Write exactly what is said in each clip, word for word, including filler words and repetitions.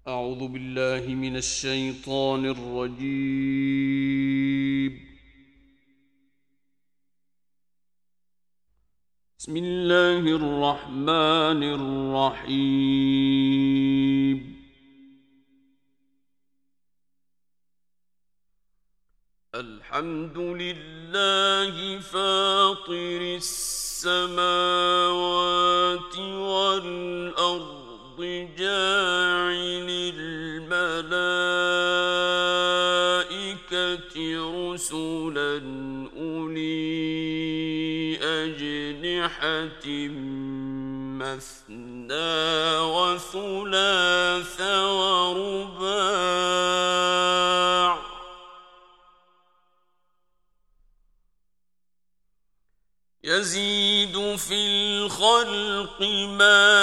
أعوذ بالله من الشيطان الرجيم. بسم الله الرحمن الرحيم. الحمد لله فاطر السماوات والأرض جاعل الملائكة رسلا أولي أجنحة مثنى وثلاث ورباع يزيد في الخلق ما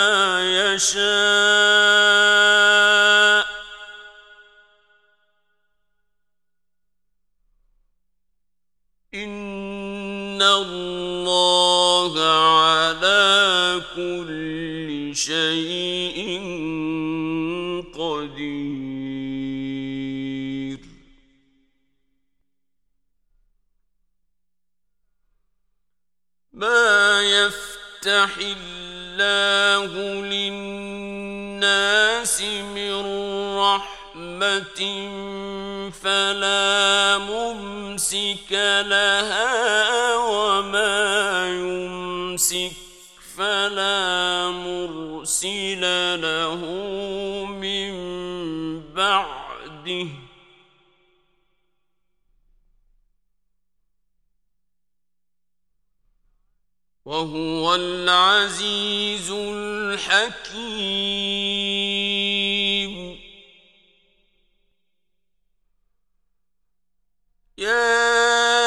يشاء إن الله على كل شيء قدير. ما يفتح الله للناس من رحمة فلا ممسك لها وما يمسك فلا مرسل له من بعده وهو العزيز الحكيم. يا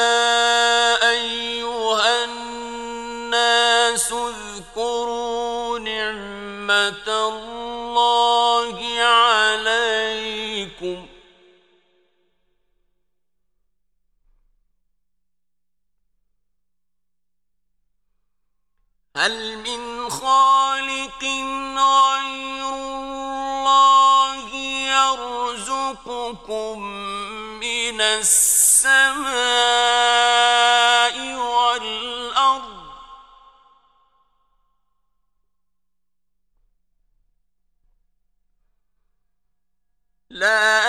أيها الناس اذكروا نعمة الله عليكم هل من خالق غير الله يرزقكم من السماء والأرض لا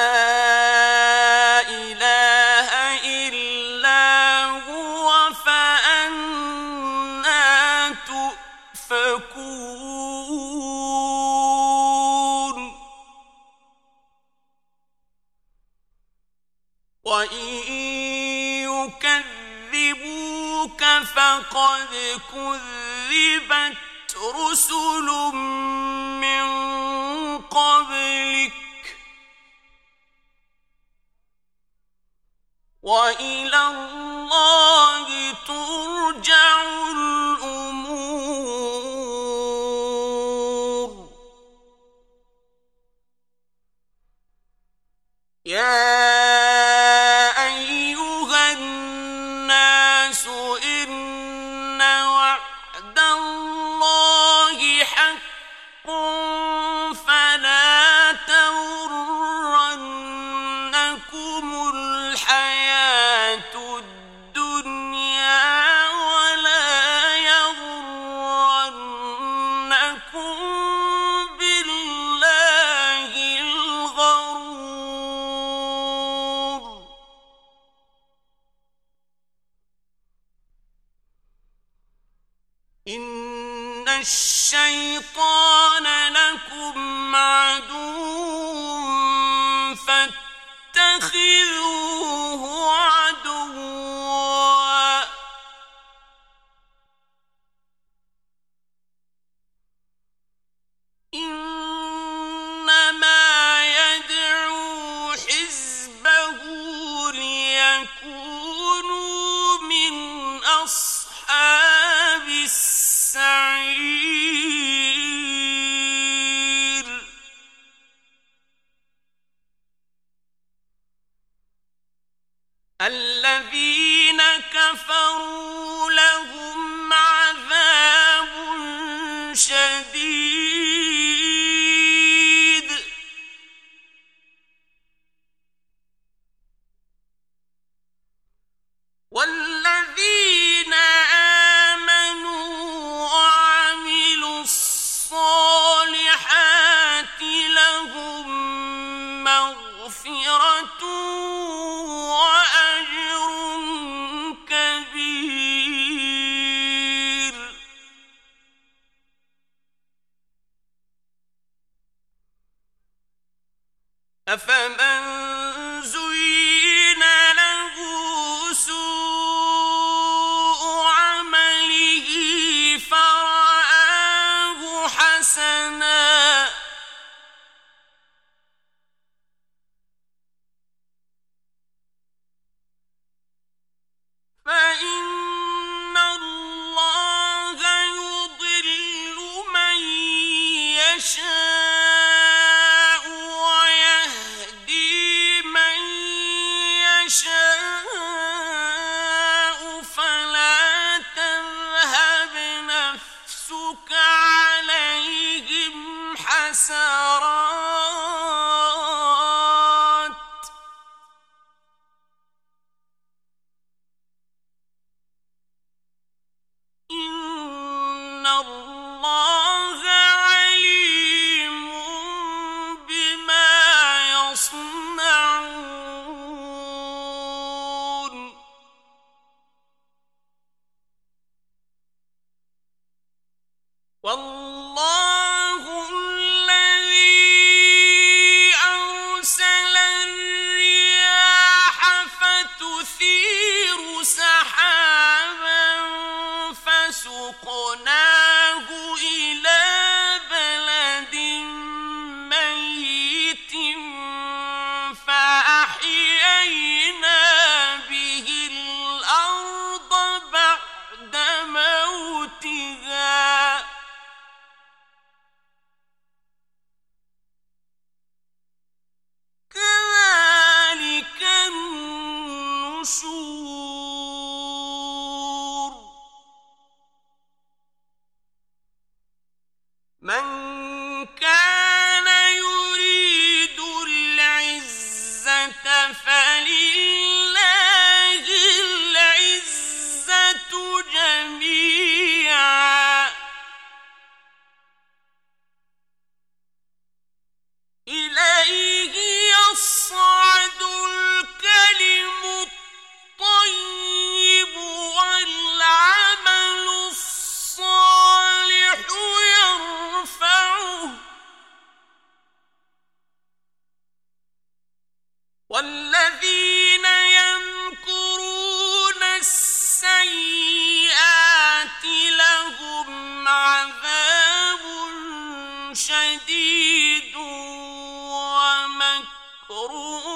إله إلا هو فأنى تؤفكون. وإن يكذبوك فقد كذبت رسل من قبلك وإلى الله ترجع الأمور. يا أيها الناس إن وعد الله حق فلا تغرنكم الحياة الدنيا ولا يغرنكم بالله الغرور. إن الشيطان لكم عدو فاتخذوه عدوا إنما يدعو حزبه ليكونوا من أصحاب السعير. الذين كفروا لهم عذاب شديد أفمن زين له سوء عمله فرآه حسنا فإن الله يضل من يشاء ويهدي من يشاء فلا تذهب نفسك عليهم حسرات إن الله عليم بما يصنعون والله الذي أرسل الرياح فتثير سحابا فسقناه إلى بلد ميت فأحيينا به الأرض بعد موتها كذلك النشور من كان يريد العزة فلله العزة جميعا إليه يصعد الكلم الطيب والعمل الصالح يرفعه والذين يمكرون السيئات لهم عذاب شديد ومكر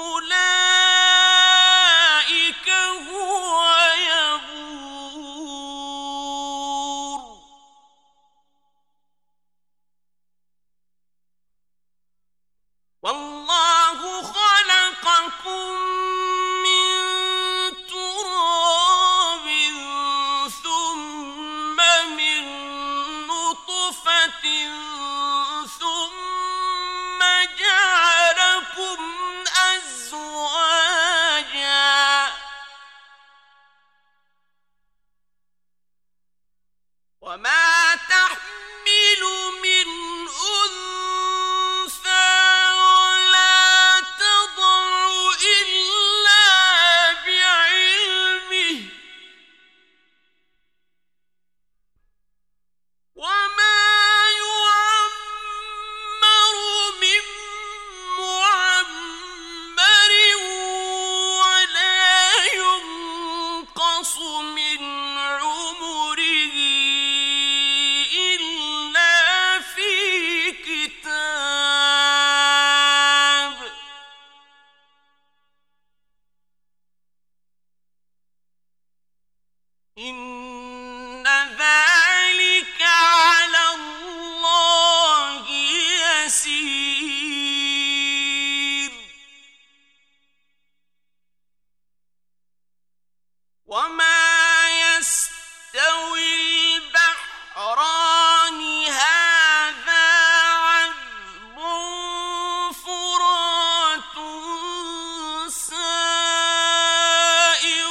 أولئك هو يبور والله خلقكم من تراب ثم من نطفة ثم جعلكم أزواجا وما تحمل من أنثى ولا تضع إلا بعلمه وما يعمر من معمر ولا ينقص من عمره إلا في كتاب إن ذلك على الله يسير وما يستوي البحران هذا عذب فرات سائغ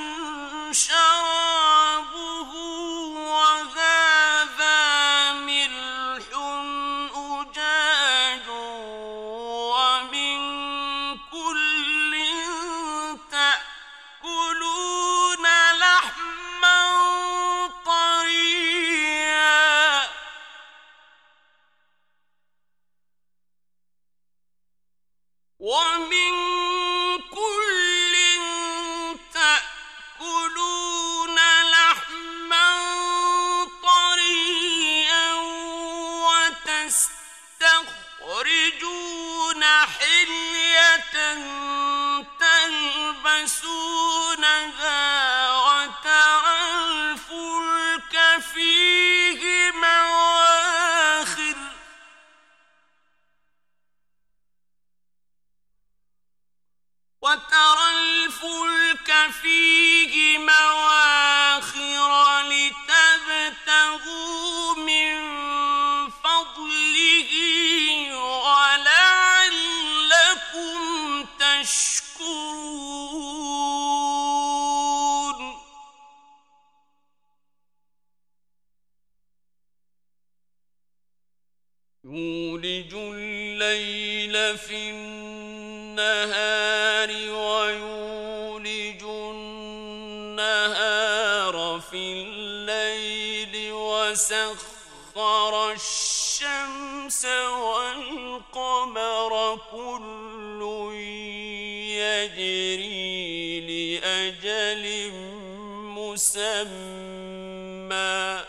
شرابه وهذا ملح أجاج ومن كل تأكلون لحما طريا وتستخرجون حلية تلبسونها وترى الفلك فيه مواخر وترى الفلك فيه مواخر لتبتغوا من فضله ولعلكم تشكرون. يولج الليل في النهار ويولج النهار في الليل وسخر الشمس والقمر كل يجري لأجل مسمى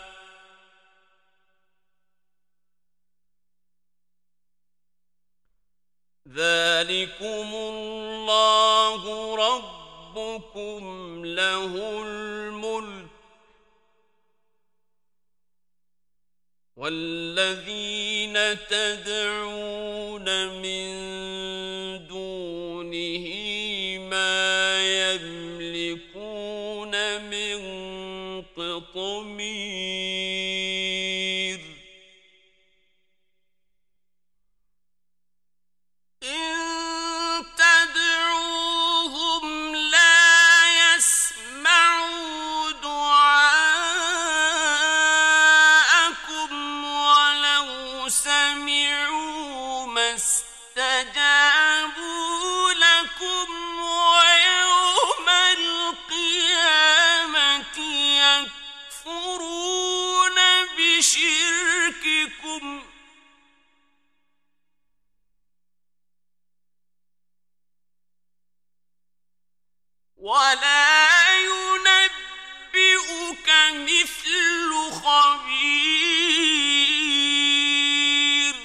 ذلكم الله ربكم له الملك والذين تدعون من دونه ما يملكون من قطمير. إن تدعوهم لا يسمعوا دعاءكم ولو سمعوا ما استجابوا لكم ويوم القيامة يكفرون بشرككم ولا ينبئك مثل خبير.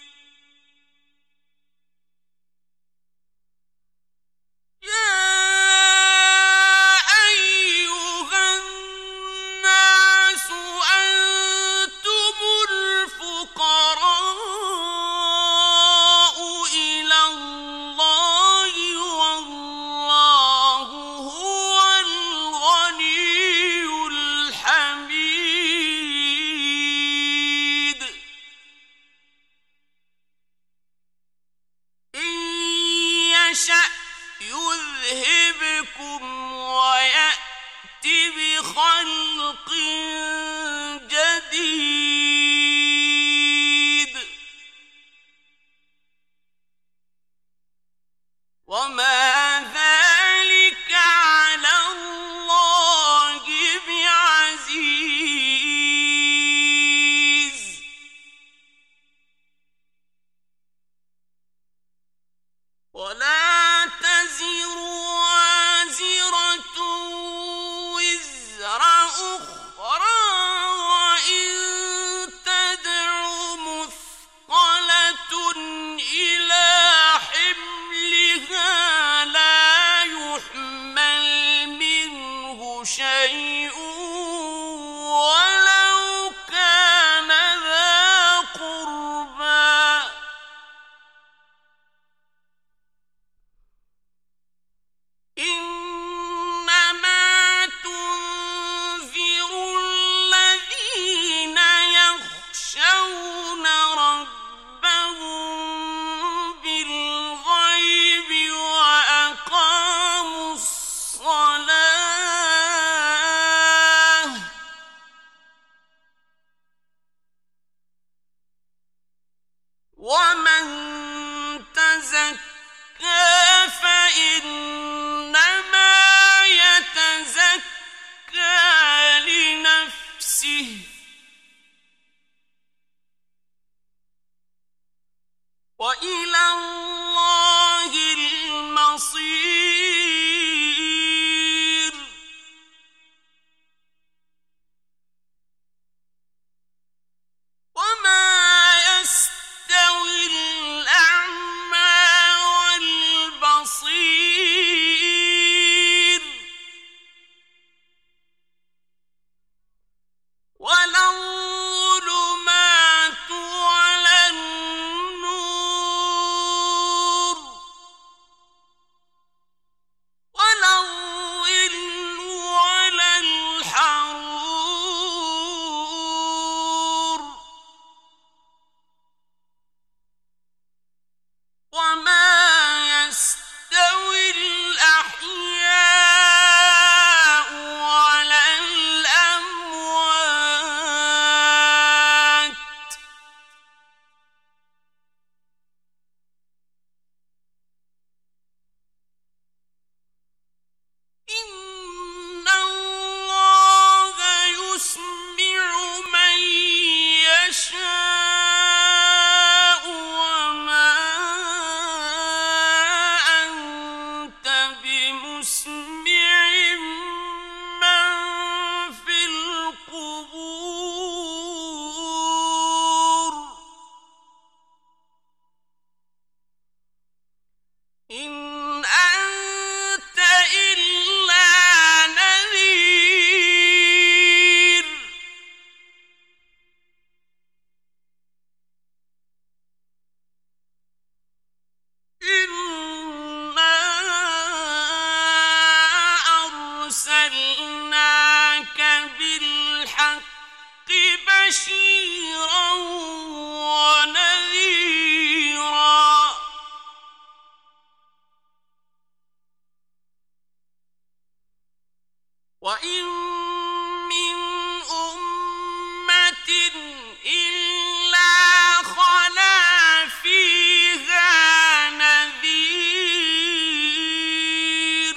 يا أيها الناس أنتم الفقراء إلى الله والله هو الغني الحميد. إن يشأ يذهبكم ويأت بخلق جديد وما ذلك على الله بعزيز. ولا تزر وازرة وزر أخرى وإن تدع مثقلة إلى حملها لا يحمل منه شيء ولو كان ذا قربى. إنما تنذر الذين يخشون ربهم بالغيب وأقاموا الصلاة ومن تزكى فإنما يتزكى لنفسه وإلى الله إن أنت إلا نذير إنا أرسلناك بالحق بشيرا ونذيرا وإن من أمة إلا خلا فيها نذير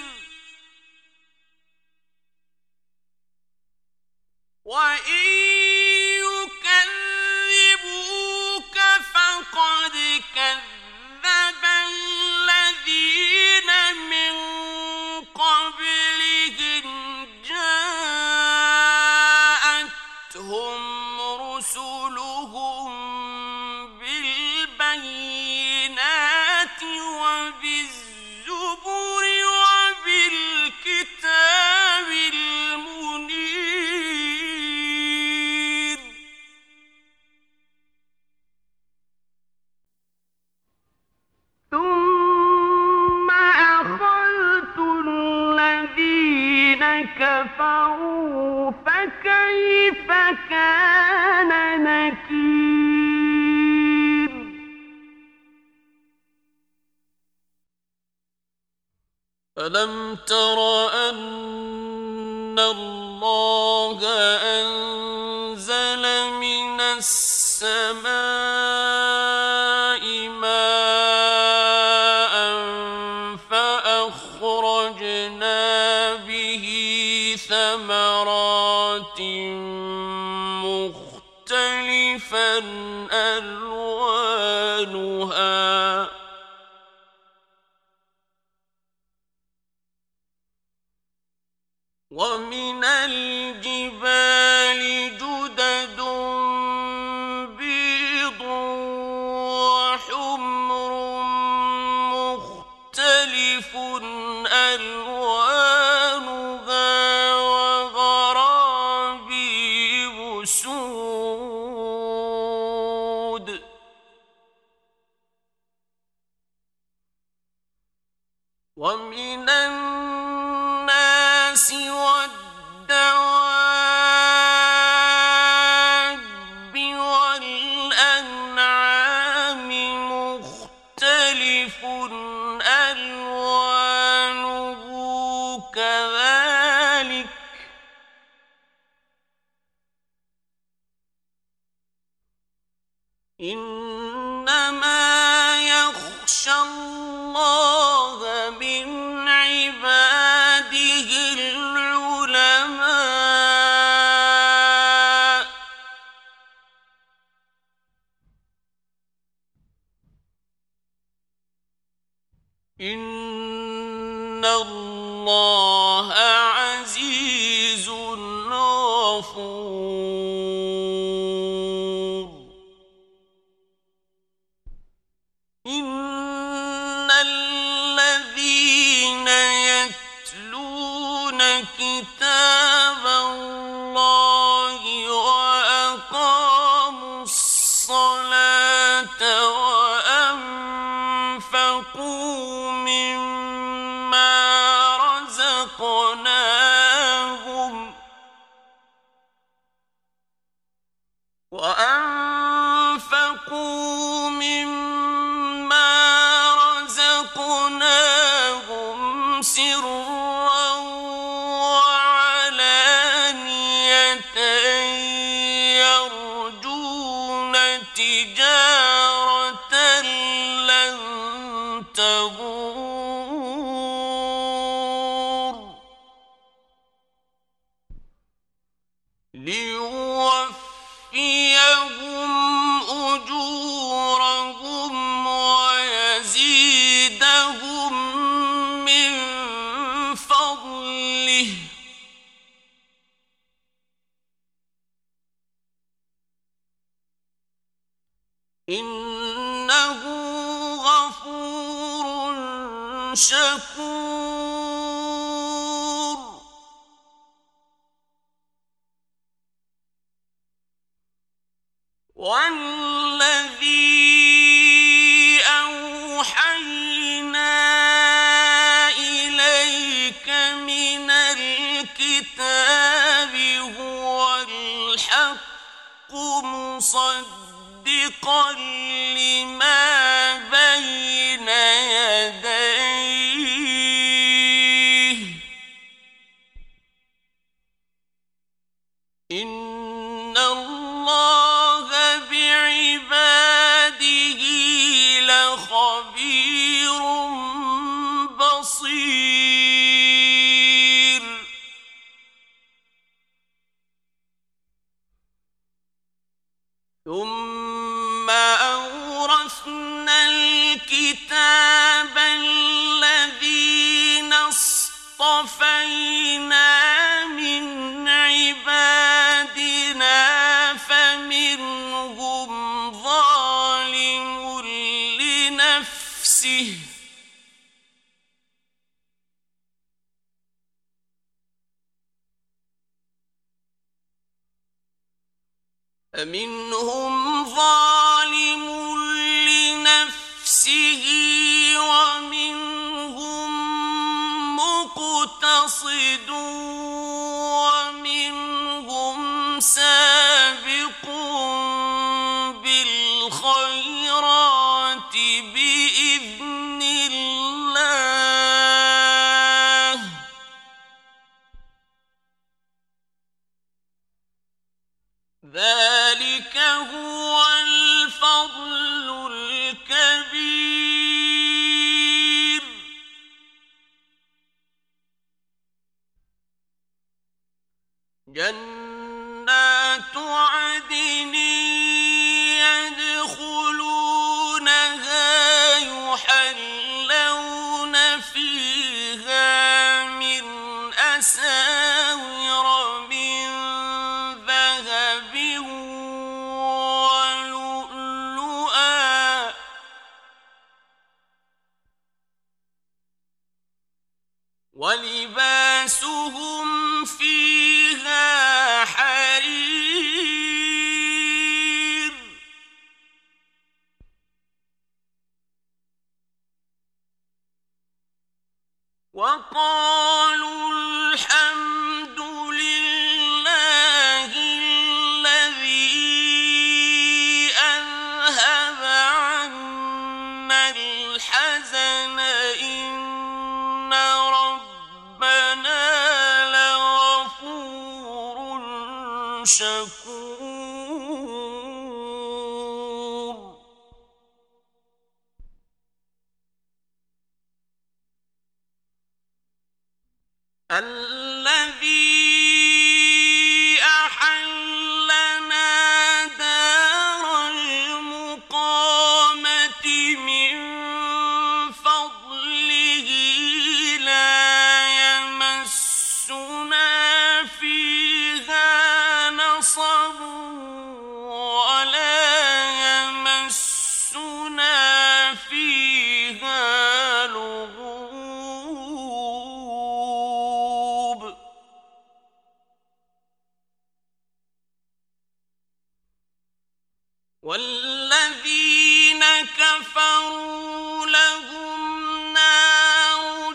وإن يكذبوك فقد كذب الذين من قبلهم جاءتهم رسلهم بالبينات وبالزبر وبالكتاب المنير ثم أخذت الذين كفروا فكيف كان نكير ألم تر أن الله أنزل من السماء ماء فأخرجنا به ثمرات مختلفا ألوانها ومن الجبال جدد بيض وحمر مختلف ألوانها وغرابيب سود ومن الناس والدواب والأنعام مختلف ألوانه كذلك إنما يخشى الله من عباده العلماء إن الله عزيز غفور إن الذين يتلون كتاب الله وأقاموا الصلاة وأنفقوا مما رزقناهم وأنفقوا مما رزقناهم سرا وعلانية يرجون تجارة لن تبور ليوفيهم أجورهم ويزيدهم من فضله إنه غفور شكور والذي أوحينا إليك من الكتاب هو الحق مصدقا لما بين يديه إن الله بعباده لخبير بصير ثم أورثنا الكتاب الذين اصطفينا من عبادنا فمنهم ظالم لنفسه فمنهم ظالم لنفسه ومنهم مقتصد ومنهم سابق بالخيرات بإذن الله ذلك هو الفضل الكبير جنات عدن يدخلونها يحلون فيها من أساور من ذهب ولؤلؤا ولباسهم فيها حرير وقالوا الحمد لله الذي أذهب عنا الحزن إن ربنا لغفور شكور الذي أحلنا دار المقامة من فضله لا يمسنا فيها نصب ولا يمسنا فيها لغوب والذين كفروا لهم نار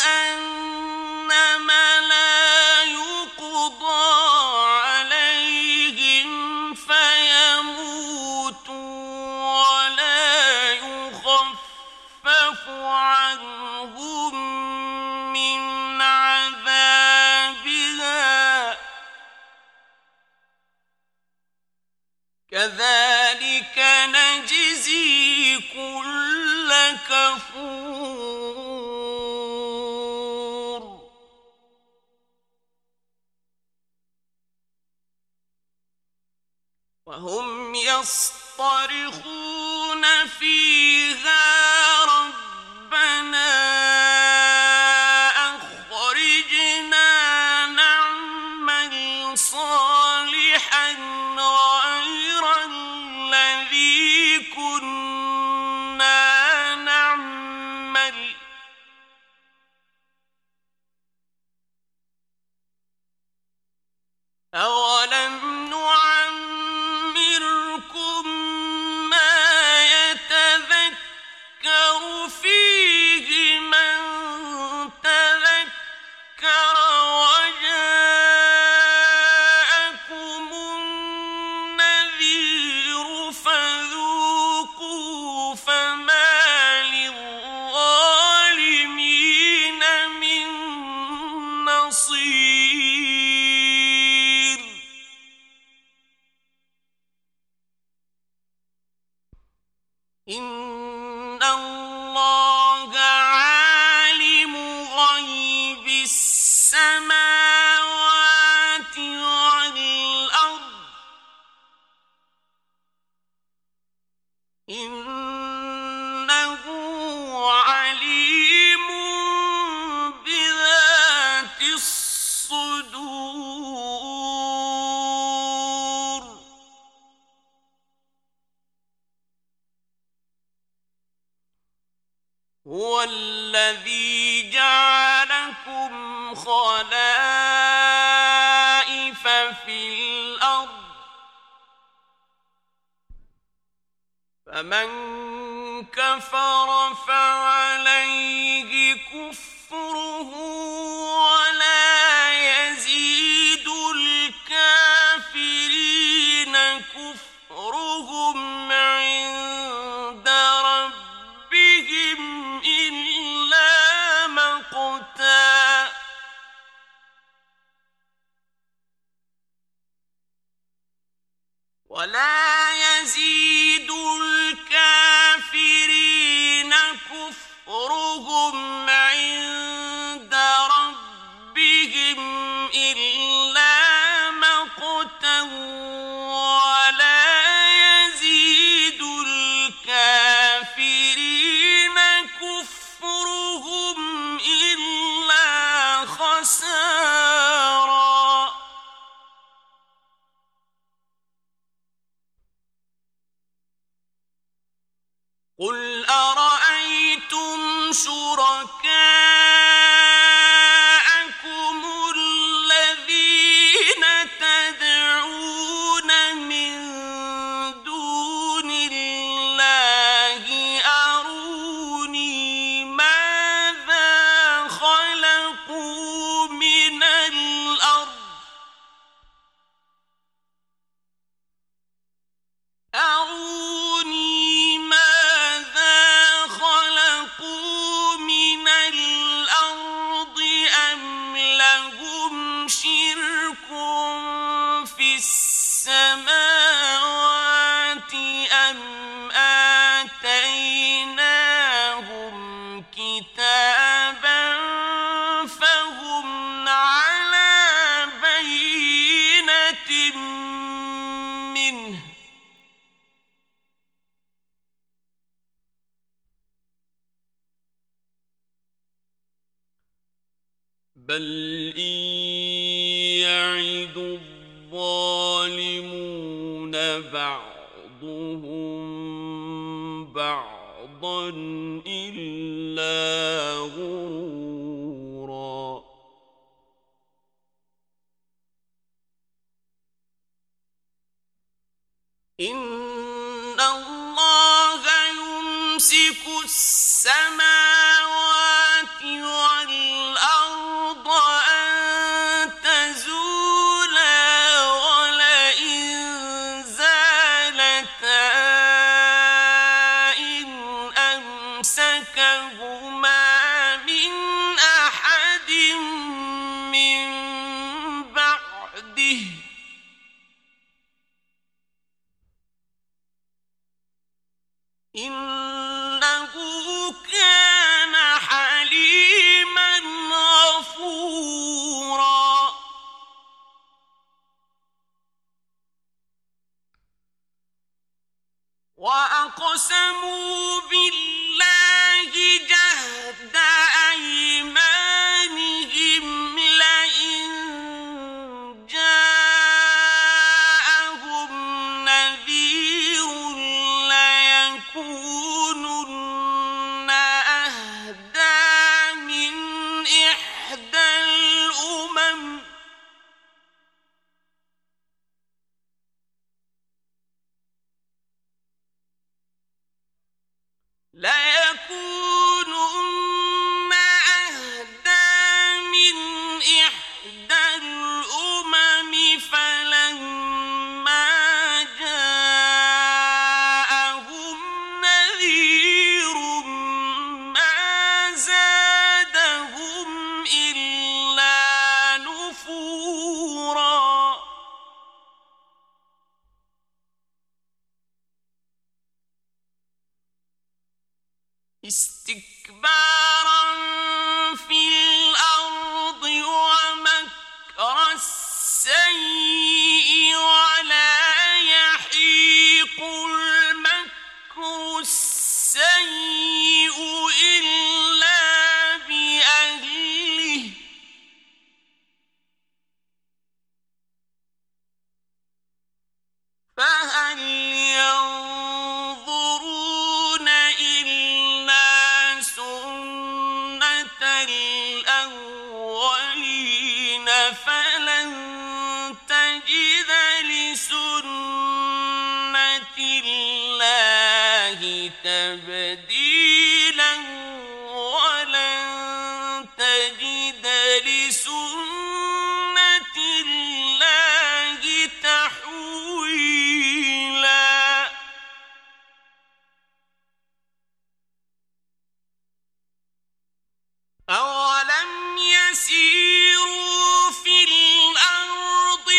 جهنم لا يقضى عليهم فيموتوا ولا يخفف عنهم من عذابها كذلك نجزي كل كفور وهم يصطرخون فيها ربنا أخرجنا نعمل صالحا غير الذي كنا نعمل هو الذي جعلكم خلائف في الأرض فمن كفر فعليه كفره ولا يزيد الكافرين كفرهم عند ربهم إلا مقتا ولا يزيد الكافرين كفرهم عند ربهم إلا مقتا ولا يزيد الكافرين كفرهم إلا خسارا قل أرأيتم شركاءكم الذين تدعون من دون الله أروني ماذا خلقوا من الأرض أروني السماوات أم آتيناهم كتابا فهم على بينة منه بل إن يعد الظالمون بعضهم بعضا إلا غرورا إن الله يمسك السماوات والأرض أن تزولا ولئن زالتا إن أمسكهما من أحد من بعده إنه كان حليما غفورا وأقسموا بالله جهد أيمانهم لئن جاءهم نذير ليكونن أهدى من إحدى الأمم ليكونن أهدى من إحدى الأمم فلما جاءهم نذير ما زادهم إلا نفورا استكبارا في الأرض ومكر السيء ولا يحيق المكر السيء إلا بأهله فهل ينظرون إلا سنة تبديلا ولن تجد لسنة الله تحويلا أولم يسيروا في الأرض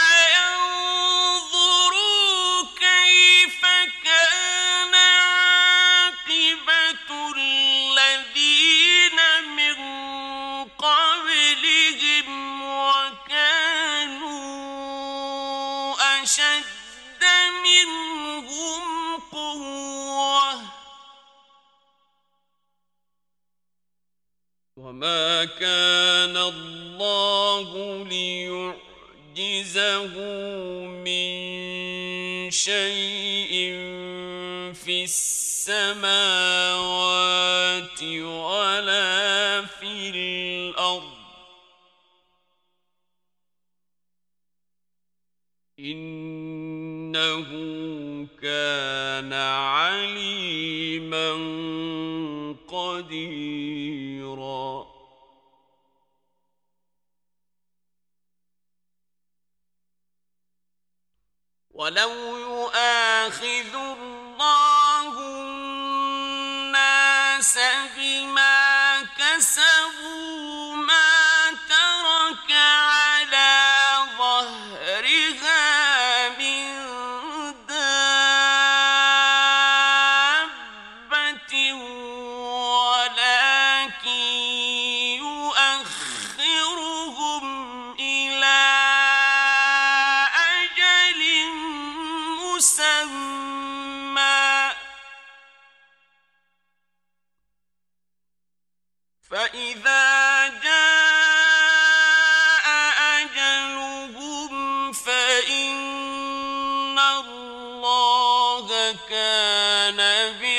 فينظروا كيف كان عاقبة الذين من قبلهم وكانوا أشد منهم قوة وما كان الله ليعجزه من شيء في السماوات ولا في الأرض إنه كان عليما قديرا ولو يؤاخذ الله الناس بما كسبوا ما ترك على ظهرها من دابة ولكن يؤخرهم إلى أجل مسمى فإذا جاء أجلهم فإن الله كان